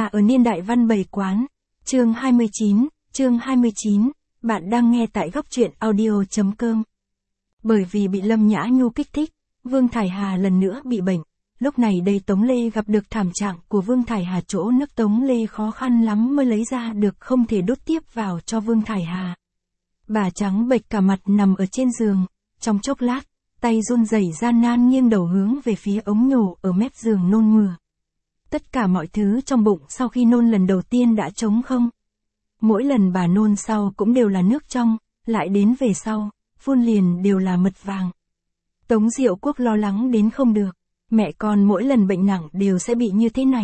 ở niên đại văn bày quán. Chương 29, bạn đang nghe tại góc truyện audio.com. Bởi vì bị Lâm Nhã Nhu kích thích, Vương Thải Hà lần nữa bị bệnh. Lúc này đây Tống Lê gặp được thảm trạng của Vương Thải Hà, chỗ nước Tống Lê khó khăn lắm mới lấy ra được, không thể đút tiếp vào cho Vương Thải Hà. Bà trắng bệch cả mặt nằm ở trên giường, trong chốc lát, tay run rẩy gian nan nghiêng đầu hướng về phía ống nhổ ở mép giường nôn mửa. Tất cả mọi thứ trong bụng sau khi nôn lần đầu tiên đã trống không. Mỗi lần bà nôn sau cũng đều là nước trong, lại đến về sau, phun liền đều là mật vàng. Tống Diệu Quốc lo lắng đến không được, mẹ con mỗi lần bệnh nặng đều sẽ bị như thế này.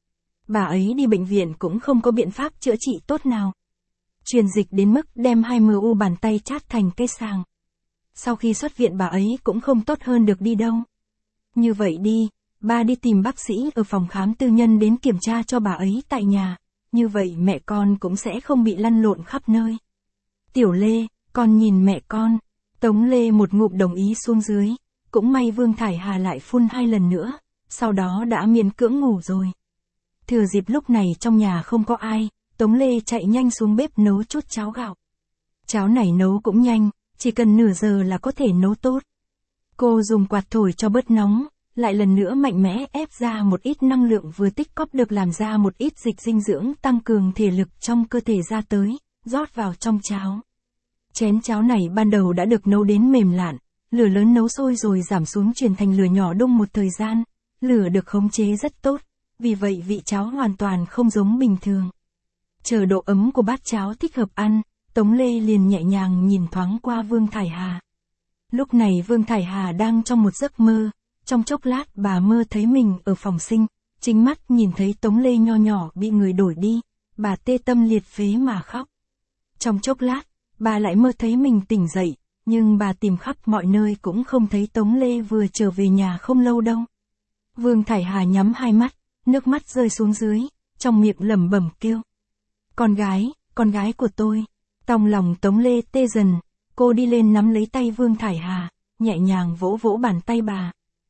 Bà ấy đi bệnh viện cũng không có biện pháp chữa trị tốt nào. Truyền dịch đến mức đem 20 bàn tay chát thành cây sàng. Sau khi xuất viện bà ấy cũng không tốt hơn được đi đâu. Như vậy đi, ba đi tìm bác sĩ ở phòng khám tư nhân đến kiểm tra cho bà ấy tại nhà. Như vậy mẹ con cũng sẽ không bị lăn lộn khắp nơi. Tiểu Lê, con nhìn mẹ con. Tống Lê một ngụm đồng ý xuống dưới. Cũng may Vương Thải Hà lại phun 2 lần nữa, sau đó đã miễn cưỡng ngủ rồi. Thừa dịp lúc này trong nhà không có ai, Tống Lê chạy nhanh xuống bếp nấu chút cháo gạo. Cháo này nấu cũng nhanh, chỉ cần nửa giờ là có thể nấu tốt. Cô dùng quạt thổi cho bớt nóng, lại lần nữa mạnh mẽ ép ra một ít năng lượng vừa tích cóp được, làm ra một ít dịch dinh dưỡng tăng cường thể lực trong cơ thể ra tới, rót vào trong cháo. Chén cháo này ban đầu đã được nấu đến mềm lạn, lửa lớn nấu sôi rồi giảm xuống chuyển thành lửa nhỏ đun một thời gian, lửa được khống chế rất tốt, vì vậy vị cháo hoàn toàn không giống bình thường. Chờ độ ấm của bát cháo thích hợp ăn, Tống Lê liền nhẹ nhàng nhìn thoáng qua Vương Thải Hà. Lúc này Vương Thải Hà đang trong một giấc mơ, trong chốc lát bà mơ thấy mình ở phòng sinh, chính mắt nhìn thấy Tống Lê nho nhỏ bị người đổi đi, bà tê tâm liệt phế mà khóc. Trong chốc lát, bà lại mơ thấy mình tỉnh dậy, nhưng bà tìm khắp mọi nơi cũng không thấy Tống Lê vừa trở về nhà không lâu đâu. Vương Thải Hà nhắm hai mắt, nước mắt rơi xuống dưới, trong miệng lẩm bẩm kêu. Con gái của tôi. Trong lòng Tống Lê tê dần, cô đi lên nắm lấy tay Vương Thải Hà, nhẹ nhàng vỗ vỗ bàn tay bà.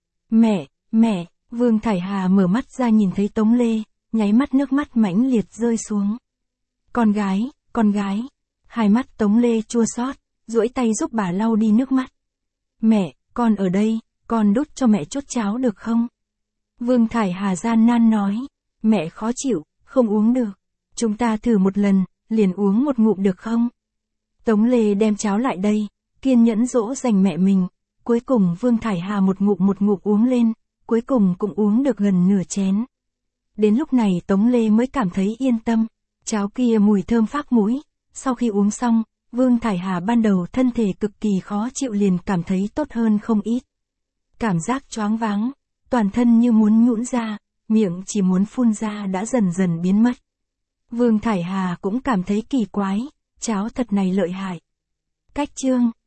Mẹ, Vương Thải Hà mở mắt ra nhìn thấy Tống Lê, nháy mắt nước mắt mãnh liệt rơi xuống. Con gái. Hai mắt Tống Lê chua xót, duỗi tay giúp bà lau đi nước mắt. Mẹ, con ở đây, con đút cho mẹ chút cháo được không? Vương Thải Hà gian nan nói. Mẹ khó chịu, không uống được. Chúng ta thử một lần, liền uống một ngụm được không? Tống Lê đem cháo lại đây, kiên nhẫn dỗ dành mẹ mình. Cuối cùng Vương Thải Hà một ngụm uống lên, cuối cùng cũng uống được gần nửa chén. Đến lúc này Tống Lê mới cảm thấy yên tâm. Cháo kia mùi thơm phác mũi. Sau khi uống xong, Vương Thải Hà ban đầu thân thể cực kỳ khó chịu liền cảm thấy tốt hơn không ít. Cảm giác choáng váng, toàn thân như muốn nhũn ra, miệng chỉ muốn phun ra đã dần dần biến mất. Vương Thải Hà cũng cảm thấy kỳ quái, cháo thật này lợi hại. Cách chương